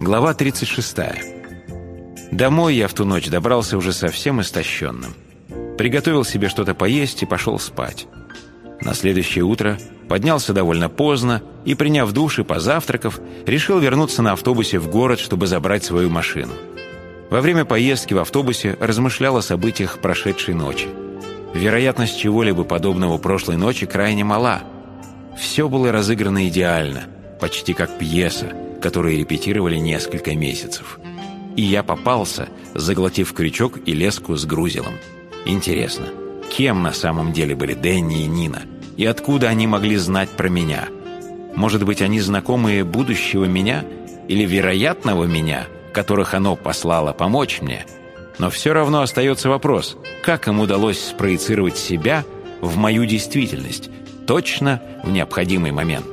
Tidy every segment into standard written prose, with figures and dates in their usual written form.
Глава 36. Домой я в ту ночь добрался уже совсем истощенным. Приготовил себе что-то поесть и пошел спать. На следующее утро поднялся довольно поздно и, приняв душ и позавтракав, решил вернуться на автобусе в город, чтобы забрать свою машину. Во время поездки в автобусе размышлял о событиях прошедшей ночи. Вероятность чего-либо подобного прошлой ночи крайне мала. Все было разыграно идеально, почти как пьеса, которую репетировали несколько месяцев. И я попался, заглотив крючок и леску с грузилом. Интересно, кем на самом деле были Дэнни и Нина? И откуда они могли знать про меня? Может быть, они знакомые будущего меня или вероятного меня, которых оно послало помочь мне? Но все равно остается вопрос, как им удалось спроецировать себя в мою действительность, точно в необходимый момент.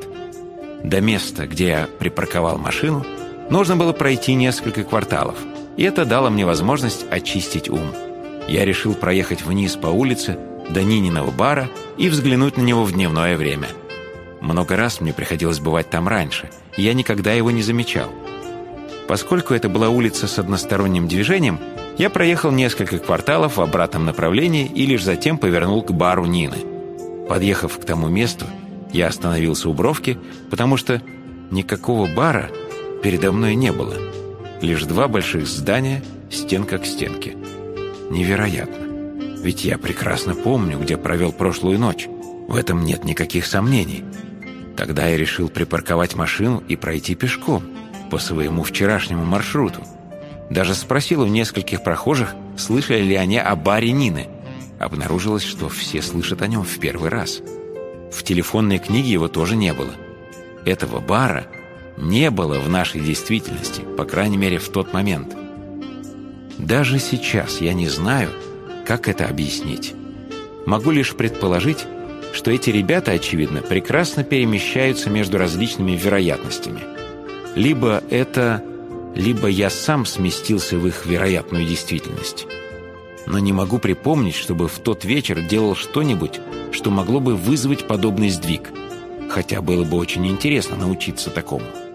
До места, где я припарковал машину, нужно было пройти несколько кварталов, и это дало мне возможность очистить ум. Я решил проехать вниз по улице до Нининого бара и взглянуть на него в дневное время. Много раз мне приходилось бывать там раньше, и я никогда его не замечал. Поскольку это была улица с односторонним движением, я проехал несколько кварталов в обратном направлении и лишь затем повернул к бару Нины. Подъехав к тому месту, я остановился у бровки, потому что никакого бара передо мной не было. Лишь два больших здания, стенка к стенке. Невероятно. Ведь я прекрасно помню, где провел прошлую ночь. В этом нет никаких сомнений. Тогда я решил припарковать машину и пройти пешком по своему вчерашнему маршруту. Даже спросил у нескольких прохожих, слышали ли они о баре Нины. Обнаружилось, что все слышат о нем в первый раз. В телефонной книге его тоже не было. Этого бара не было в нашей действительности, по крайней мере, в тот момент. Даже сейчас я не знаю, как это объяснить. Могу лишь предположить, что эти ребята, очевидно, прекрасно перемещаются между различными вероятностями. Либо я сам сместился в их вероятную действительность. Но не могу припомнить, чтобы в тот вечер делал что-нибудь, что могло бы вызвать подобный сдвиг. Хотя было бы очень интересно научиться такому.